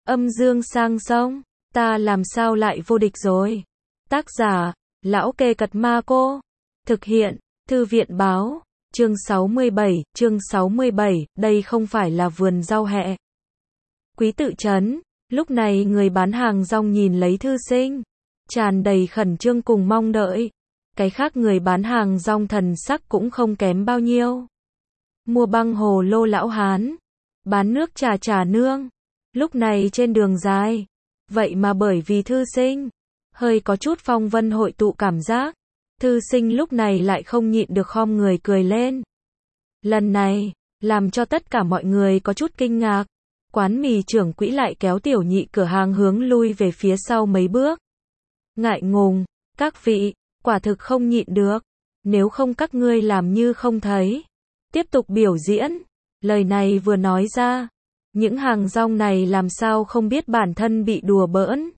Âm dương sang sông, ta làm sao lại vô địch rồi. Tác giả, Lão Kê Cật Ma Cô. Thực hiện, Thư viện Báo. Chương 67, đây không phải là vườn rau hẹ. Quý tự trấn, lúc này người bán hàng rong nhìn lấy thư sinh, tràn đầy khẩn trương cùng mong đợi. Cái khác người bán hàng rong thần sắc cũng không kém bao nhiêu. Mua băng hồ lô lão hán, bán nước trà nương. Lúc này trên đường dài, vậy mà bởi vì thư sinh, hơi có chút phong vân hội tụ cảm giác, thư sinh lúc này lại không nhịn được khom người cười lên. Lần này, làm cho tất cả mọi người có chút kinh ngạc, quán mì trưởng quỹ lại kéo tiểu nhị cửa hàng hướng lui về phía sau mấy bước. Ngại ngùng, các vị, quả thực không nhịn được, nếu không các ngươi làm như không thấy. Tiếp tục biểu diễn, lời này vừa nói ra, những hàng rong này làm sao không biết bản thân bị đùa bỡn.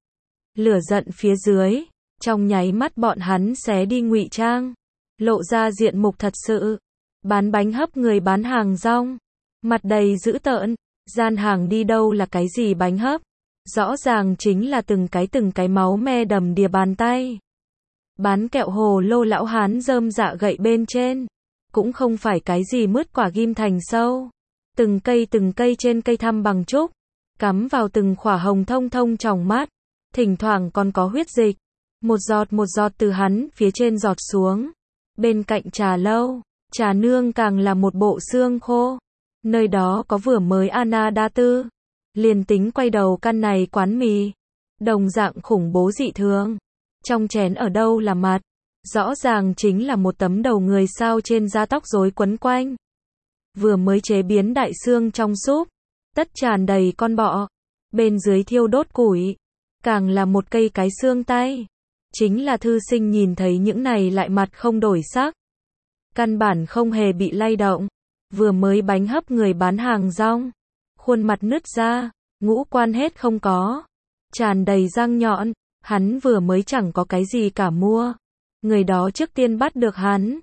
Lửa giận phía dưới, trong nháy mắt bọn hắn xé đi ngụy trang, lộ ra diện mục thật sự. Bán bánh hấp người bán hàng rong, mặt đầy dữ tợn, gian hàng đi đâu là cái gì bánh hấp, rõ ràng chính là từng cái máu me đầm đìa bàn tay. Bán kẹo hồ lô lão hán rơm dạ gậy bên trên, cũng không phải cái gì mứt quả ghim thành sâu, từng cây trên cây thăm bằng trúc, cắm vào từng khỏa hồng thông thông tròng mắt, thỉnh thoảng còn có huyết dịch, một giọt từ hắn phía trên giọt xuống. Bên cạnh trà lâu, trà nương càng là một bộ xương khô, nơi đó có vừa mới Anna đa tư, liền tính quay đầu căn này quán mì, đồng dạng khủng bố dị thường. Trong chén ở đâu là mặt, rõ ràng chính là một tấm đầu người sao trên da tóc rối quấn quanh. Vừa mới chế biến đại xương trong súp, tất tràn đầy con bọ, bên dưới thiêu đốt củi, càng là một cây cái xương tay. Chính là thư sinh nhìn thấy những này lại mặt không đổi sắc, căn bản không hề bị lay động. Vừa mới bánh hấp người bán hàng rong, khuôn mặt nứt ra, ngũ quan hết không có, tràn đầy răng nhọn, hắn vừa mới chẳng có cái gì cả mua. Người đó trước tiên bắt được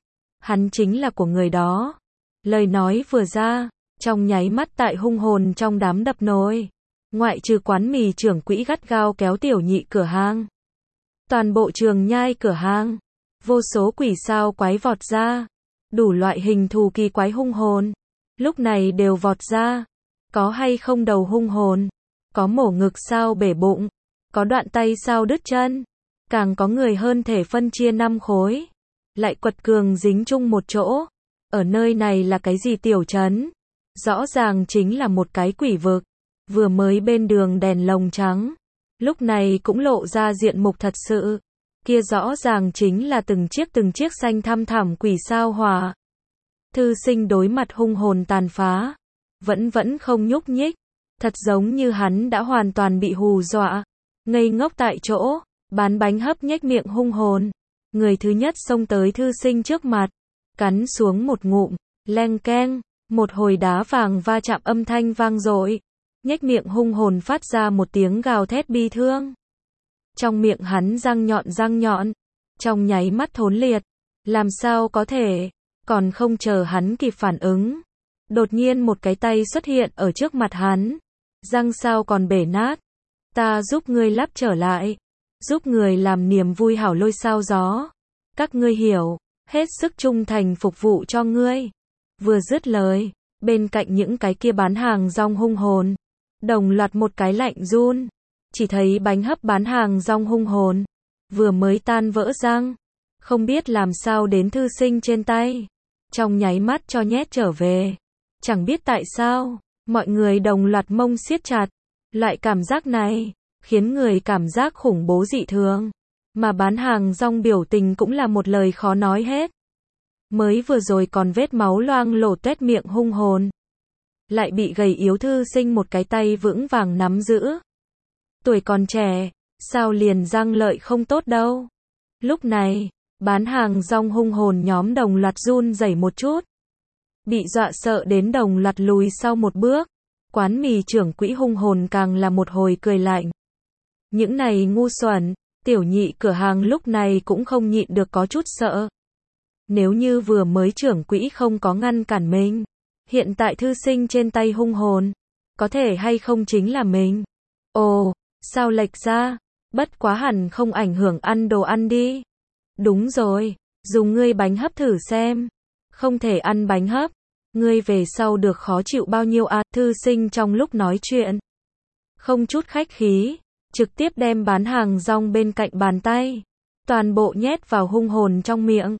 hắn chính là của người đó. Lời nói vừa ra, trong nháy mắt tại hung hồn trong đám đập nồi, ngoại trừ quán mì trưởng quỹ gắt gao kéo tiểu nhị cửa hàng. Toàn bộ trường nhai cửa hàng, vô số quỷ sao quái vọt ra, đủ loại hình thù kỳ quái hung hồn, lúc này đều vọt ra. Có hay không đầu hung hồn, có mổ ngực sao bể bụng, có đoạn tay sao đứt chân, càng có người hơn thể phân chia 5 khối, lại quật cường dính chung một chỗ. Ở nơi này là cái gì tiểu trấn? Rõ ràng chính là một cái quỷ vực. Vừa mới bên đường đèn lồng trắng, lúc này cũng lộ ra diện mục thật sự. Kia rõ ràng chính là từng chiếc xanh thăm thẳm quỷ sao hỏa. Thư sinh đối mặt hung hồn tàn phá, vẫn không nhúc nhích, thật giống như hắn đã hoàn toàn bị hù dọa, ngây ngốc tại chỗ. Bán bánh hấp nhếch miệng hung hồn, người thứ nhất xông tới thư sinh trước mặt, cắn xuống một ngụm, leng keng, một hồi đá vàng va chạm âm thanh vang dội, nhếch miệng hung hồn phát ra một tiếng gào thét bi thương. Trong miệng hắn răng nhọn, trong nháy mắt thốn liệt, làm sao có thể, còn không chờ hắn kịp phản ứng, đột nhiên một cái tay xuất hiện ở trước mặt hắn, răng sao còn bể nát, ta giúp ngươi lắp trở lại, giúp người làm niềm vui hảo lôi sao gió, các ngươi hiểu, hết sức trung thành phục vụ cho ngươi. Vừa dứt lời, bên cạnh những cái kia bán hàng rong hung hồn, đồng loạt một cái lạnh run, chỉ thấy bánh hấp bán hàng rong hung hồn, vừa mới tan vỡ răng, không biết làm sao đến thư sinh trên tay, trong nháy mắt cho nhét trở về. Chẳng biết tại sao, mọi người đồng loạt mông siết chặt, loại cảm giác này, khiến người cảm giác khủng bố dị thường, mà bán hàng rong biểu tình cũng là một lời khó nói hết. Mới vừa rồi còn vết máu loang lổ tuét miệng hung hồn, lại bị gầy yếu thư sinh một cái tay vững vàng nắm giữ. Tuổi còn trẻ, sao liền răng lợi không tốt đâu. Lúc này, bán hàng rong hung hồn nhóm đồng loạt run rẩy một chút, bị dọa sợ đến đồng loạt lùi sau một bước. Quán mì trưởng quỹ hung hồn càng là một hồi cười lạnh. Những này ngu xuẩn, tiểu nhị cửa hàng lúc này cũng không nhịn được có chút sợ. Nếu như vừa mới trưởng quỹ không có ngăn cản mình, hiện tại thư sinh trên tay hung hồn, có thể hay không chính là mình. Ồ, sao lệch ra? Bất quá hẳn không ảnh hưởng ăn đồ ăn đi. Đúng rồi, dùng ngươi bánh hấp thử xem. Không thể ăn bánh hấp. Ngươi về sau được khó chịu bao nhiêu à? Thư sinh trong lúc nói chuyện. Không chút khách khí. Trực tiếp đem bán hàng rong bên cạnh bàn tay. Toàn bộ nhét vào hung hồn trong miệng.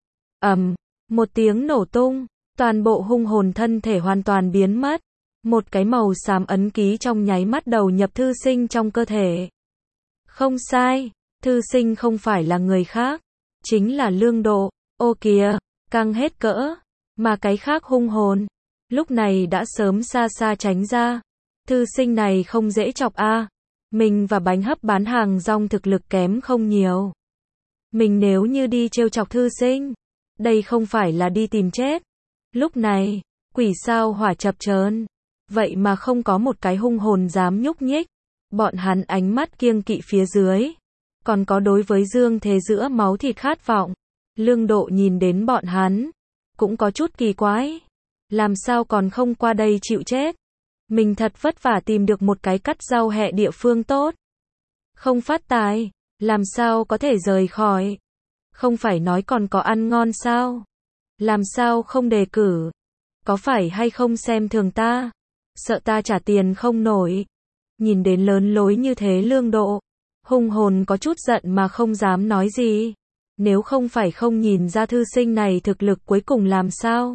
Một tiếng nổ tung. Toàn bộ hung hồn thân thể hoàn toàn biến mất. Một cái màu xám ấn ký trong nháy mắt đầu nhập thư sinh trong cơ thể. Không sai, thư sinh không phải là người khác, chính là Lương Độ. Ô kìa, căng hết cỡ, mà cái khác hung hồn, lúc này đã sớm xa xa tránh ra. Thư sinh này không dễ chọc a. Mình và bánh hấp bán hàng rong thực lực kém không nhiều. Mình nếu như đi trêu chọc thư sinh, đây không phải là đi tìm chết. Lúc này, quỷ sao hỏa chập chờn, vậy mà không có một cái hung hồn dám nhúc nhích. Bọn hắn ánh mắt kiêng kỵ phía dưới, còn có đối với dương thế giữa máu thịt khát vọng. Lương Độ nhìn đến bọn hắn, cũng có chút kỳ quái. Làm sao còn không qua đây chịu chết? Mình thật vất vả tìm được một cái cắt rau hẹ địa phương tốt. Không phát tài, làm sao có thể rời khỏi? Không phải nói còn có ăn ngon sao? Làm sao không đề cử? Có phải hay không xem thường ta? Sợ ta trả tiền không nổi. Nhìn đến lớn lối như thế Lương Độ, hung hồn có chút giận mà không dám nói gì. Nếu không phải không nhìn ra thư sinh này thực lực cuối cùng làm sao?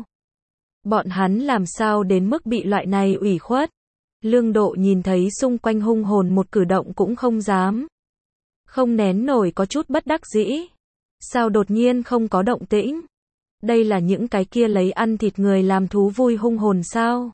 Bọn hắn làm sao đến mức bị loại này ủy khuất? Lương Độ nhìn thấy xung quanh hung hồn một cử động cũng không dám. Không nén nổi có chút bất đắc dĩ. Sao đột nhiên không có động tĩnh? Đây là những cái kia lấy ăn thịt người làm thú vui hung hồn sao?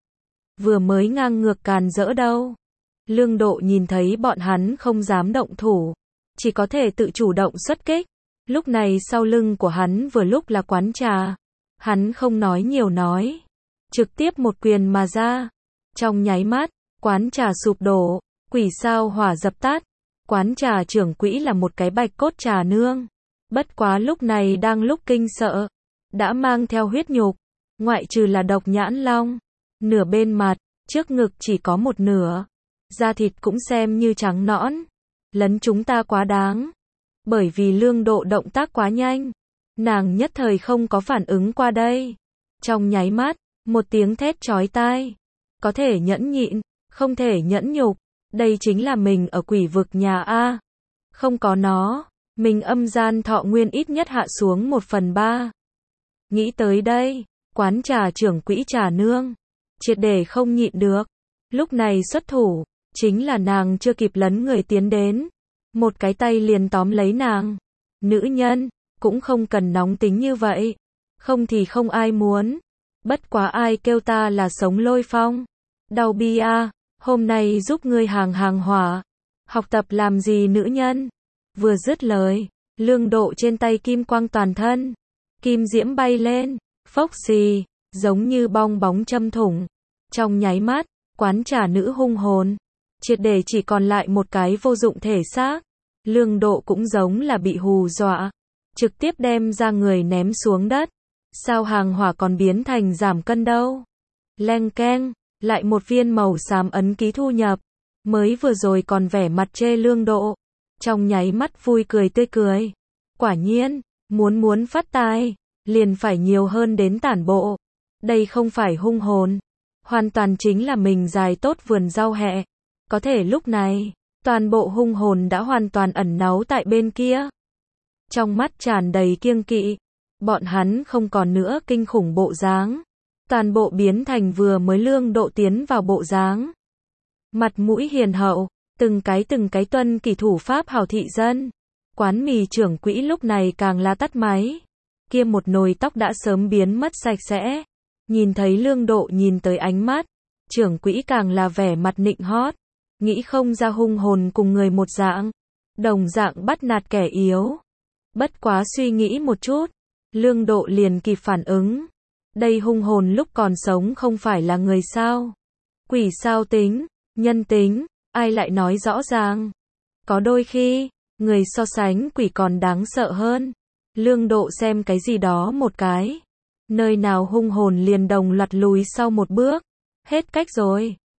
Vừa mới ngang ngược càn rỡ đâu. Lương Độ nhìn thấy bọn hắn không dám động thủ, chỉ có thể tự chủ động xuất kích. Lúc này sau lưng của hắn vừa lúc là quán trà. Hắn không nói nhiều nói, trực tiếp một quyền mà ra. Trong nháy mắt, quán trà sụp đổ, quỷ sao hỏa dập tắt. Quán trà trưởng quỹ là một cái bạch cốt trà nương. Bất quá lúc này đang lúc kinh sợ, đã mang theo huyết nhục, ngoại trừ là độc nhãn long, nửa bên mặt, trước ngực chỉ có một nửa. Da thịt cũng xem như trắng nõn. Lấn chúng ta quá đáng. Bởi vì Lương Độ động tác quá nhanh, nàng nhất thời không có phản ứng qua đây. Trong nháy mắt, một tiếng thét chói tai. Có thể nhẫn nhịn, không thể nhẫn nhục. Đây chính là mình ở quỷ vực nhà A. Không có nó, mình âm gian thọ nguyên ít nhất hạ xuống 1/3. Nghĩ tới đây, quán trà trưởng quỹ trà nương, triệt để không nhịn được. Lúc này xuất thủ, chính là nàng chưa kịp lấn người tiến đến. Một cái tay liền tóm lấy nàng. Nữ nhân, cũng không cần nóng tính như vậy. Không thì không ai muốn. Bất quá ai kêu ta là sống lôi phong. Đau bi a, hôm nay giúp ngươi hàng hỏa. Học tập làm gì nữ nhân? Vừa dứt lời, Lương Độ trên tay kim quang toàn thân. Kim diễm bay lên, phốc xì, giống như bong bóng châm thủng. Trong nháy mắt, quán trà nữ hung hồn, triệt để chỉ còn lại một cái vô dụng thể xác. Lương Độ cũng giống là bị hù dọa, trực tiếp đem ra người ném xuống đất. Sao hàng hỏa còn biến thành giảm cân đâu? Leng keng, lại một viên màu xám ấn ký thu nhập. Mới vừa rồi còn vẻ mặt chê Lương Độ, trong nháy mắt vui cười tươi cười. Quả nhiên, muốn phát tài, liền phải nhiều hơn đến tản bộ. Đây không phải hung hồn, hoàn toàn chính là mình dài tốt vườn rau hẹ. Có thể lúc này, toàn bộ hung hồn đã hoàn toàn ẩn náu tại bên kia. Trong mắt tràn đầy kiêng kỵ, bọn hắn không còn nữa kinh khủng bộ dáng. Toàn bộ biến thành vừa mới Lương Độ tiến vào bộ dáng. Mặt mũi hiền hậu, từng cái tuân kỷ thủ pháp hảo thị dân. Quán mì trưởng quỹ lúc này càng là tắt máy. Kia một nồi tóc đã sớm biến mất sạch sẽ. Nhìn thấy Lương Độ nhìn tới ánh mắt, trưởng quỹ càng là vẻ mặt nịnh hót. Nghĩ không ra hung hồn cùng người một dạng, đồng dạng bắt nạt kẻ yếu. Bất quá suy nghĩ một chút, Lương Độ liền kịp phản ứng. Đây hung hồn lúc còn sống không phải là người sao? Quỷ sao tính, nhân tính, ai lại nói rõ ràng? Có đôi khi, người so sánh quỷ còn đáng sợ hơn. Lương Độ xem cái gì đó một cái. Nơi nào hung hồn liền đồng loạt lùi sau một bước. Hết cách rồi.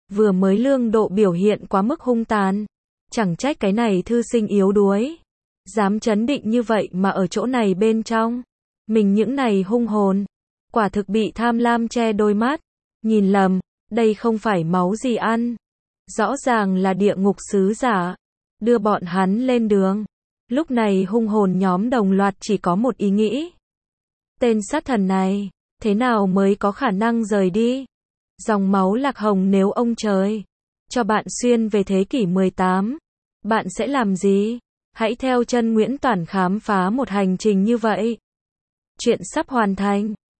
Vừa mới lương độ biểu hiện quá mức hung tàn. Chẳng trách cái này thư sinh yếu đuối. Dám chấn định như vậy mà ở chỗ này bên trong. Mình những này hung hồn. Quả thực bị tham lam che đôi mắt. Nhìn lầm, đây không phải máu gì ăn. Rõ ràng là địa ngục sứ giả. Đưa bọn hắn lên đường. Lúc này hung hồn nhóm đồng loạt chỉ có một ý nghĩ. Tên sát thần này, thế nào mới có khả năng rời đi? Dòng máu Lạc Hồng nếu ông trời cho bạn xuyên về thế kỷ 18, bạn sẽ làm gì? Hãy theo chân Nguyễn Toản khám phá một hành trình như vậy. Chuyện sắp hoàn thành.